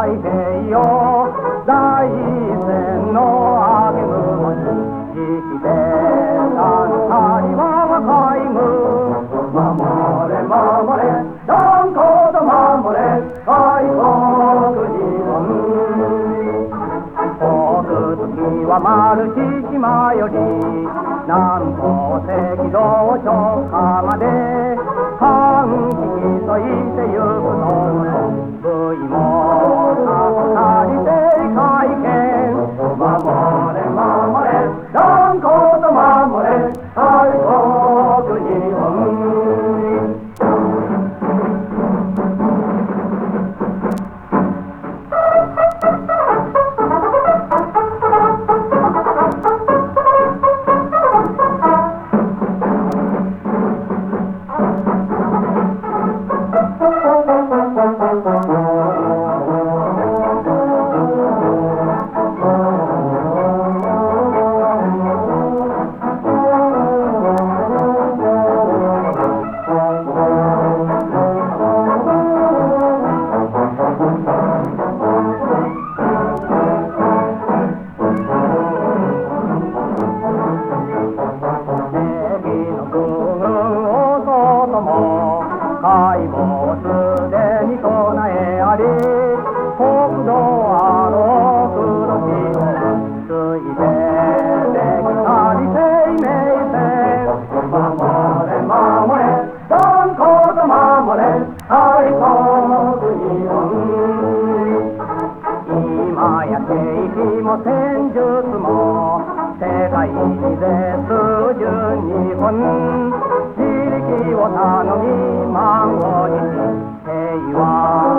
平よ大戦のあげ雲に生きて三人は若い軍守れ守れ断固と守れ開国日本大月は丸島より南方赤道直下まで歓喜競いてゆくの部位もさりて会見守れ守れ断固と守れ開国日本もうすでに備えあり国土あろ黒地をついてできたり生命線守れ守れ断固と守れ開国日本今や景気も戦術も世界に絶する日本を頼み満を持し平和